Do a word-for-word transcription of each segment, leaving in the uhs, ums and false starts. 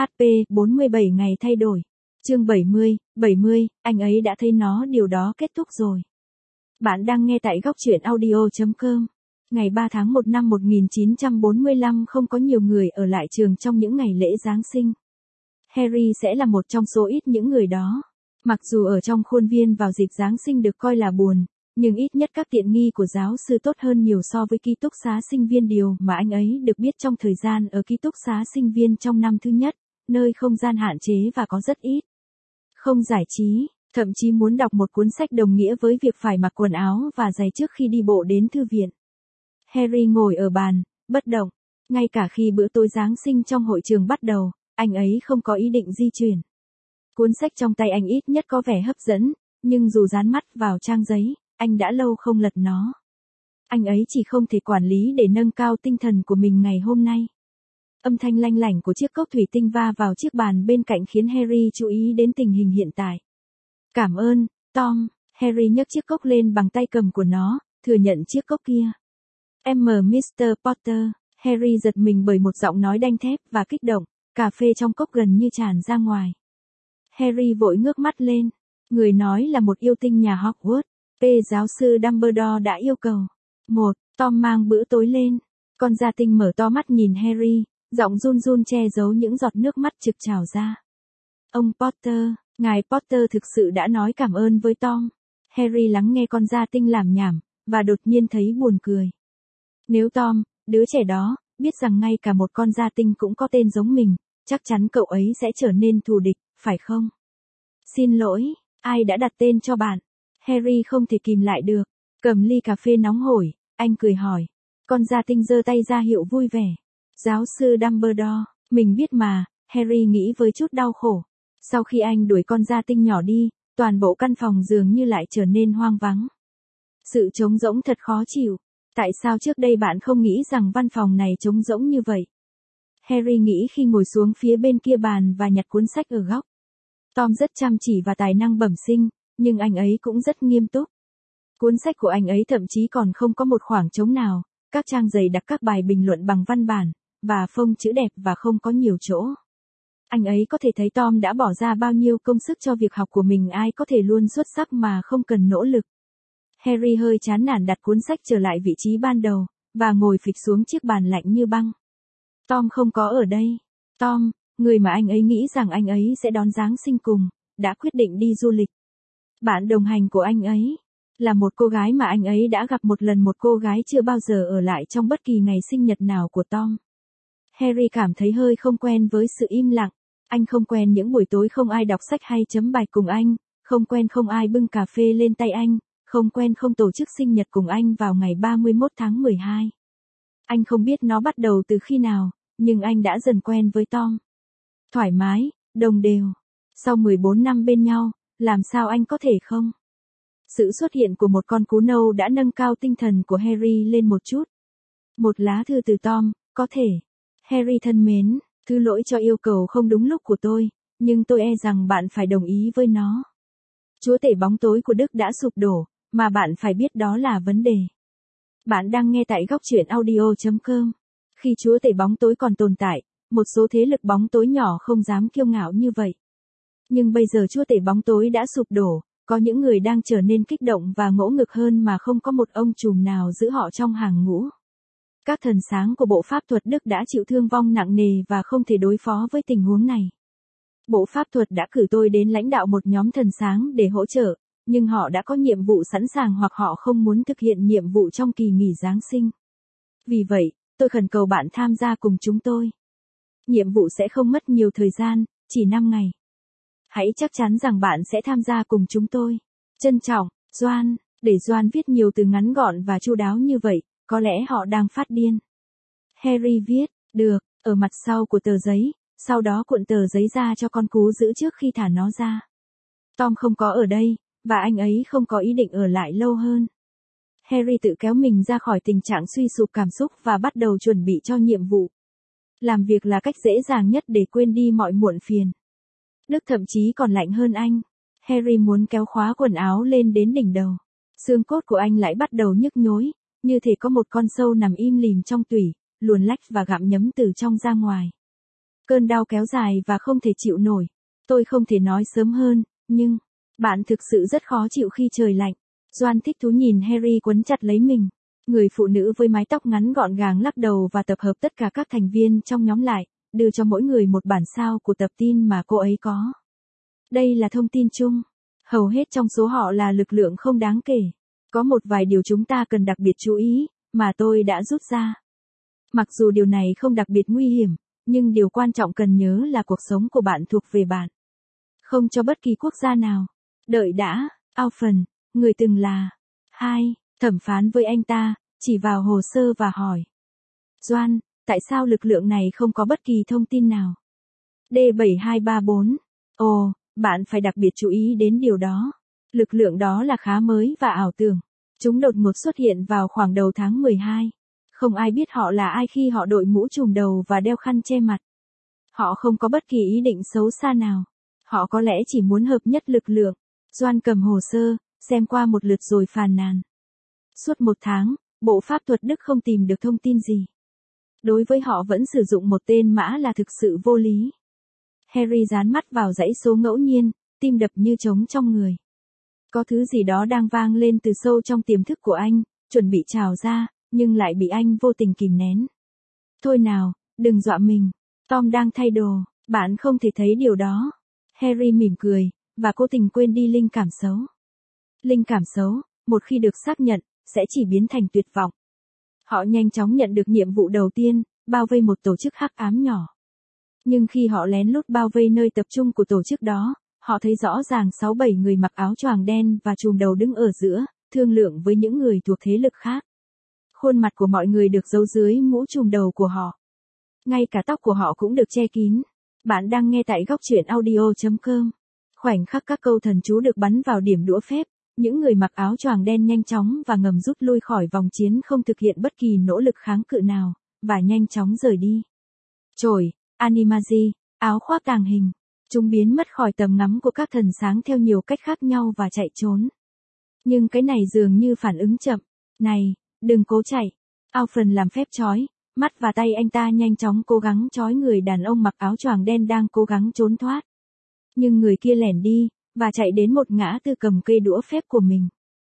hát pê bốn mươi bảy ngày thay đổi. Chương bảy mươi, bảy mươi, anh ấy đã thấy nó điều đó kết thúc rồi. Bạn đang nghe tại góc truyện audio chấm com. Ngày ba tháng một năm một nghìn chín trăm bốn mươi lăm không có nhiều người ở lại trường trong những ngày lễ Giáng sinh. Harry sẽ là một trong số ít những người đó. Mặc dù ở trong khuôn viên vào dịp Giáng sinh được coi là buồn, nhưng ít nhất các tiện nghi của giáo sư tốt hơn nhiều so với ký túc xá sinh viên, điều mà anh ấy được biết trong thời gian ở ký túc xá sinh viên trong năm thứ nhất, nơi không gian hạn chế và có rất ít không giải trí, thậm chí muốn đọc một cuốn sách đồng nghĩa với việc phải mặc quần áo và giày trước khi đi bộ đến thư viện. Harry ngồi ở bàn, bất động, ngay cả khi bữa tối Giáng sinh trong hội trường bắt đầu, anh ấy không có ý định di chuyển. Cuốn sách trong tay anh ít nhất có vẻ hấp dẫn, nhưng dù dán mắt vào trang giấy, anh đã lâu không lật nó. Anh ấy chỉ không thể quản lý để nâng cao tinh thần của mình ngày hôm nay. Âm thanh lanh lảnh của chiếc cốc thủy tinh va vào chiếc bàn bên cạnh khiến Harry chú ý đến tình hình hiện tại. Cảm ơn, Tom. Harry nhấc chiếc cốc lên bằng tay cầm của nó, thừa nhận chiếc cốc kia. Em mờ mít-tơ Potter. Harry giật mình bởi một giọng nói đanh thép và kích động, cà phê trong cốc gần như tràn ra ngoài. Harry vội ngước mắt lên. Người nói là một yêu tinh nhà Hogwarts. P. Giáo sư Dumbledore đã yêu cầu. Một. Tom mang bữa tối lên. Con gia tinh mở to mắt nhìn Harry, giọng run run che giấu những giọt nước mắt trực trào ra. Ông Potter, ngài Potter thực sự đã nói cảm ơn với Tom. Harry lắng nghe con gia tinh làm nhảm, và đột nhiên thấy buồn cười. Nếu Tom, đứa trẻ đó, biết rằng ngay cả một con gia tinh cũng có tên giống mình, chắc chắn cậu ấy sẽ trở nên thù địch, phải không? Xin lỗi, ai đã đặt tên cho bạn? Harry không thể kìm lại được. Cầm ly cà phê nóng hổi, anh cười hỏi. Con gia tinh giơ tay ra hiệu vui vẻ. Giáo sư Dumbledore, mình biết mà, Harry nghĩ với chút đau khổ. Sau khi anh đuổi con gia tinh nhỏ đi, toàn bộ căn phòng dường như lại trở nên hoang vắng. Sự trống rỗng thật khó chịu. Tại sao trước đây bạn không nghĩ rằng văn phòng này trống rỗng như vậy? Harry nghĩ khi ngồi xuống phía bên kia bàn và nhặt cuốn sách ở góc. Tom rất chăm chỉ và tài năng bẩm sinh, nhưng anh ấy cũng rất nghiêm túc. Cuốn sách của anh ấy thậm chí còn không có một khoảng trống nào, các trang dày đặc các bài bình luận bằng văn bản, và phông chữ đẹp và không có nhiều chỗ. Anh ấy có thể thấy Tom đã bỏ ra bao nhiêu công sức cho việc học của mình, ai có thể luôn xuất sắc mà không cần nỗ lực. Harry hơi chán nản đặt cuốn sách trở lại vị trí ban đầu, và ngồi phịch xuống chiếc bàn lạnh như băng. Tom không có ở đây. Tom, người mà anh ấy nghĩ rằng anh ấy sẽ đón Giáng sinh cùng, đã quyết định đi du lịch. Bạn đồng hành của anh ấy là một cô gái mà anh ấy đã gặp một lần, một cô gái chưa bao giờ ở lại trong bất kỳ ngày sinh nhật nào của Tom. Harry cảm thấy hơi không quen với sự im lặng. Anh không quen những buổi tối không ai đọc sách hay chấm bài cùng anh, không quen không ai bưng cà phê lên tay anh, không quen không tổ chức sinh nhật cùng anh vào ngày ba mươi mốt tháng mười hai. Anh không biết nó bắt đầu từ khi nào, nhưng anh đã dần quen với Tom. Thoải mái, đồng đều. Sau mười bốn năm bên nhau, làm sao anh có thể không? Sự xuất hiện của một con cú nâu đã nâng cao tinh thần của Harry lên một chút. Một lá thư từ Tom, có thể. Harry thân mến, thứ lỗi cho yêu cầu không đúng lúc của tôi, nhưng tôi e rằng bạn phải đồng ý với nó. Chúa tể bóng tối của Đức đã sụp đổ, mà bạn phải biết đó là vấn đề. Bạn đang nghe tại góc truyện audio chấm com. Khi chúa tể bóng tối còn tồn tại, một số thế lực bóng tối nhỏ không dám kiêu ngạo như vậy. Nhưng bây giờ chúa tể bóng tối đã sụp đổ, có những người đang trở nên kích động và ngỗ ngược hơn mà không có một ông trùm nào giữ họ trong hàng ngũ. Các thần sáng của bộ pháp thuật Đức đã chịu thương vong nặng nề và không thể đối phó với tình huống này. Bộ pháp thuật đã cử tôi đến lãnh đạo một nhóm thần sáng để hỗ trợ, nhưng họ đã có nhiệm vụ sẵn sàng hoặc họ không muốn thực hiện nhiệm vụ trong kỳ nghỉ Giáng sinh. Vì vậy, tôi khẩn cầu bạn tham gia cùng chúng tôi. Nhiệm vụ sẽ không mất nhiều thời gian, chỉ năm ngày. Hãy chắc chắn rằng bạn sẽ tham gia cùng chúng tôi. Trân trọng, Doan. Để Doan viết nhiều từ ngắn gọn và chu đáo như vậy, có lẽ họ đang phát điên. Harry viết, được, ở mặt sau của tờ giấy, sau đó cuộn tờ giấy ra cho con cú giữ trước khi thả nó ra. Tom không có ở đây, và anh ấy không có ý định ở lại lâu hơn. Harry tự kéo mình ra khỏi tình trạng suy sụp cảm xúc và bắt đầu chuẩn bị cho nhiệm vụ. Làm việc là cách dễ dàng nhất để quên đi mọi muộn phiền. Đức thậm chí còn lạnh hơn anh. Harry muốn kéo khóa quần áo lên đến đỉnh đầu. Xương cốt của anh lại bắt đầu nhức nhối, như thể có một con sâu nằm im lìm trong tủy, luồn lách và gặm nhấm từ trong ra ngoài. Cơn đau kéo dài và không thể chịu nổi. Tôi không thể nói sớm hơn, nhưng, bạn thực sự rất khó chịu khi trời lạnh. Doan thích thú nhìn Harry quấn chặt lấy mình. Người phụ nữ với mái tóc ngắn gọn gàng lắc đầu và tập hợp tất cả các thành viên trong nhóm lại, đưa cho mỗi người một bản sao của tập tin mà cô ấy có. Đây là thông tin chung. Hầu hết trong số họ là lực lượng không đáng kể. Có một vài điều chúng ta cần đặc biệt chú ý, mà tôi đã rút ra. Mặc dù điều này không đặc biệt nguy hiểm, nhưng điều quan trọng cần nhớ là cuộc sống của bạn thuộc về bạn. Không cho bất kỳ quốc gia nào. Đợi đã, Alphen, người từng là. Hai, thẩm phán với anh ta, chỉ vào hồ sơ và hỏi. Doan, tại sao lực lượng này không có bất kỳ thông tin nào? D bảy hai ba bốn. Ồ, bạn phải đặc biệt chú ý đến điều đó. Lực lượng đó là khá mới và ảo tưởng. Chúng đột ngột xuất hiện vào khoảng đầu tháng mười hai. Không ai biết họ là ai khi họ đội mũ trùm đầu và đeo khăn che mặt. Họ không có bất kỳ ý định xấu xa nào. Họ có lẽ chỉ muốn hợp nhất lực lượng. Doan cầm hồ sơ, xem qua một lượt rồi phàn nàn. Suốt một tháng, Bộ Pháp thuật Đức không tìm được thông tin gì. Đối với họ vẫn sử dụng một tên mã là thực sự vô lý. Harry dán mắt vào dãy số ngẫu nhiên, tim đập như trống trong người. Có thứ gì đó đang vang lên từ sâu trong tiềm thức của anh, chuẩn bị trào ra, nhưng lại bị anh vô tình kìm nén. Thôi nào, đừng dọa mình. Tom đang thay đồ, bạn không thể thấy điều đó. Harry mỉm cười, và cố tình quên đi linh cảm xấu. Linh cảm xấu, một khi được xác nhận, sẽ chỉ biến thành tuyệt vọng. Họ nhanh chóng nhận được nhiệm vụ đầu tiên, bao vây một tổ chức hắc ám nhỏ. Nhưng khi họ lén lút bao vây nơi tập trung của tổ chức đó, họ thấy rõ ràng sáu bảy người mặc áo choàng đen và trùm đầu đứng ở giữa, thương lượng với những người thuộc thế lực khác. Khuôn mặt của mọi người được giấu dưới mũ trùm đầu của họ. Ngay cả tóc của họ cũng được che kín. Bạn đang nghe tại góc truyện audio chấm com. Khoảnh khắc các câu thần chú được bắn vào điểm đũa phép, những người mặc áo choàng đen nhanh chóng và ngầm rút lui khỏi vòng chiến, không thực hiện bất kỳ nỗ lực kháng cự nào, và nhanh chóng rời đi. Chổi, animagi, áo khoác tàng hình. Chúng biến mất khỏi tầm ngắm của các thần sáng theo nhiều cách khác nhau và chạy trốn. Nhưng cái này dường như phản ứng chậm. Này, đừng cố chạy. Alphen làm phép trói, mắt và tay anh ta nhanh chóng cố gắng trói người đàn ông mặc áo choàng đen đang cố gắng trốn thoát. Nhưng người kia lẻn đi, và chạy đến một ngã tư cầm cây đũa phép của mình.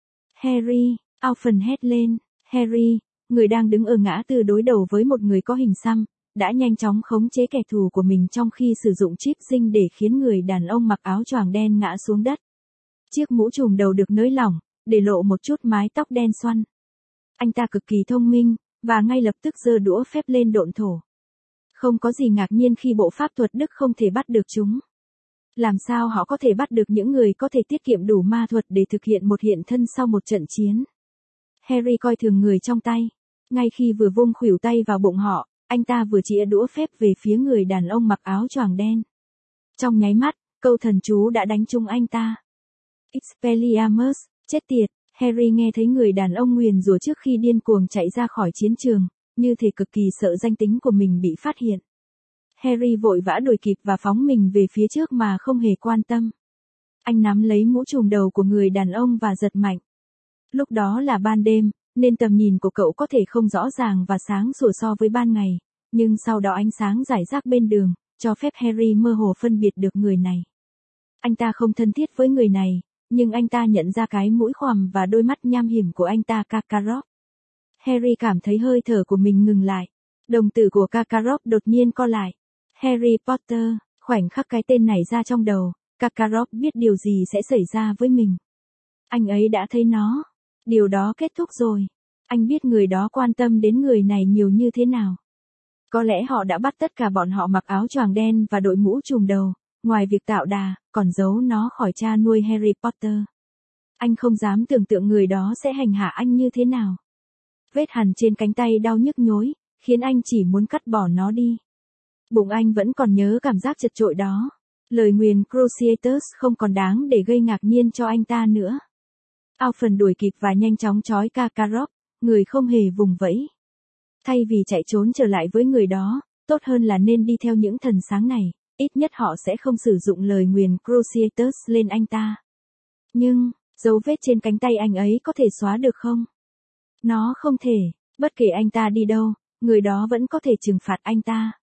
Harry, Alphen hét lên. Harry, người đang đứng ở ngã tư đối đầu với một người có hình xăm, đã nhanh chóng khống chế kẻ thù của mình trong khi sử dụng chip dinh để khiến người đàn ông mặc áo choàng đen ngã xuống đất. Chiếc mũ trùm đầu được nới lỏng, để lộ một chút mái tóc đen xoăn. Anh ta cực kỳ thông minh, và ngay lập tức giơ đũa phép lên độn thổ. Không có gì ngạc nhiên khi Bộ Pháp thuật Đức không thể bắt được chúng. Làm sao họ có thể bắt được những người có thể tiết kiệm đủ ma thuật để thực hiện một hiện thân sau một trận chiến? Harry coi thường người trong tay. Ngay khi vừa vung khuỷu tay vào bụng họ, anh ta vừa chĩa đũa phép về phía người đàn ông mặc áo choàng đen. Trong nháy mắt, câu thần chú đã đánh trúng anh ta. Expelliarmus, chết tiệt. Harry nghe thấy người đàn ông nguyền rủa trước khi điên cuồng chạy ra khỏi chiến trường, như thể cực kỳ sợ danh tính của mình bị phát hiện. Harry vội vã đuổi kịp và phóng mình về phía trước mà không hề quan tâm. Anh nắm lấy mũ trùm đầu của người đàn ông và giật mạnh. Lúc đó là ban đêm, nên tầm nhìn của cậu có thể không rõ ràng và sáng sủa so với ban ngày, nhưng sau đó ánh sáng rải rác bên đường, cho phép Harry mơ hồ phân biệt được người này. Anh ta không thân thiết với người này, nhưng anh ta nhận ra cái mũi khoằm và đôi mắt nham hiểm của anh ta. Karkaroff. Harry cảm thấy hơi thở của mình ngừng lại. Đồng tử của Karkaroff đột nhiên co lại. Harry Potter, khoảnh khắc cái tên này ra trong đầu, Karkaroff biết điều gì sẽ xảy ra với mình. Anh ấy đã thấy nó. Điều đó kết thúc rồi. Anh biết người đó quan tâm đến người này nhiều như thế nào. Có lẽ họ đã bắt tất cả bọn họ mặc áo choàng đen và đội mũ trùm đầu, ngoài việc tạo đà, còn giấu nó khỏi cha nuôi Harry Potter. Anh không dám tưởng tượng người đó sẽ hành hạ anh như thế nào. Vết hằn trên cánh tay đau nhức nhối, khiến anh chỉ muốn cắt bỏ nó đi. Bụng anh vẫn còn nhớ cảm giác chật chội đó. Lời nguyền Cruciatus không còn đáng để gây ngạc nhiên cho anh ta nữa. Alphen đuổi kịp và nhanh chóng trói Karkaroff, người không hề vùng vẫy. Thay vì chạy trốn trở lại với người đó, tốt hơn là nên đi theo những thần sáng này, ít nhất họ sẽ không sử dụng lời nguyền Cruciatus lên anh ta. Nhưng, dấu vết trên cánh tay anh ấy có thể xóa được không? Nó không thể, bất kể anh ta đi đâu, người đó vẫn có thể trừng phạt anh ta.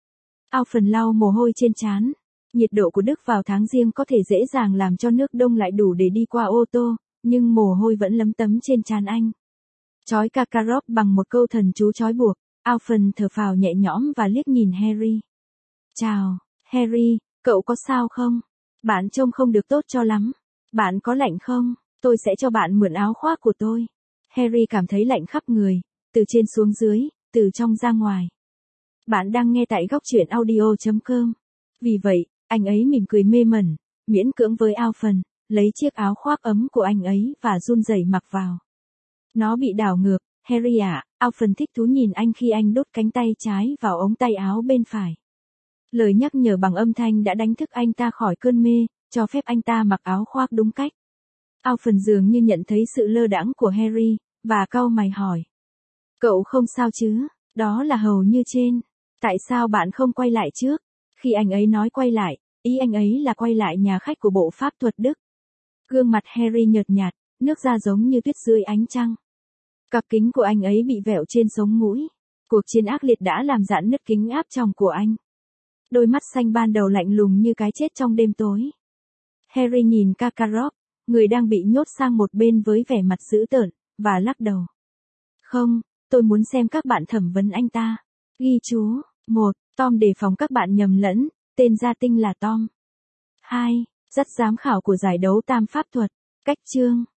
Alphen lau mồ hôi trên trán. Nhiệt độ của Đức vào tháng giêng có thể dễ dàng làm cho nước đông lại đủ để đi qua ô tô, nhưng mồ hôi vẫn lấm tấm trên trán anh. Trói Karkaroff bằng một câu thần chú trói buộc, Alphen thở phào nhẹ nhõm và liếc nhìn Harry. Chào, Harry, cậu có sao không? Bạn trông không được tốt cho lắm. Bạn có lạnh không? Tôi sẽ cho bạn mượn áo khoác của tôi. Harry cảm thấy lạnh khắp người, từ trên xuống dưới, từ trong ra ngoài. Bạn đang nghe tại góc truyện audio chấm com. Vì vậy, anh ấy mỉm cười mê mẩn, miễn cưỡng với Alphen, lấy chiếc áo khoác ấm của anh ấy và run rẩy mặc vào. Nó bị đảo ngược, Harry ạ, à, Alphen thích thú nhìn anh khi anh đút cánh tay trái vào ống tay áo bên phải. Lời nhắc nhở bằng âm thanh đã đánh thức anh ta khỏi cơn mê, cho phép anh ta mặc áo khoác đúng cách. Alphen dường như nhận thấy sự lơ đãng của Harry, và cau mày hỏi. Cậu không sao chứ, đó là hầu như trên. Tại sao bạn không quay lại trước? Khi anh ấy nói quay lại, ý anh ấy là quay lại nhà khách của bộ pháp thuật Đức. Gương mặt Harry nhợt nhạt, nước da giống như tuyết dưới ánh trăng. Cặp kính của anh ấy bị vẹo trên sống mũi. Cuộc chiến ác liệt đã làm rạn nứt kính áp tròng của anh. Đôi mắt xanh ban đầu lạnh lùng như cái chết trong đêm tối. Harry nhìn Karkaroff, người đang bị nhốt sang một bên với vẻ mặt dữ tợn, và lắc đầu. Không, tôi muốn xem các bạn thẩm vấn anh ta. Ghi chú, một. Tom đề phòng các bạn nhầm lẫn, tên gia tinh là Tom. hai. Dắt giám khảo của giải đấu tam pháp thuật. Cách chương.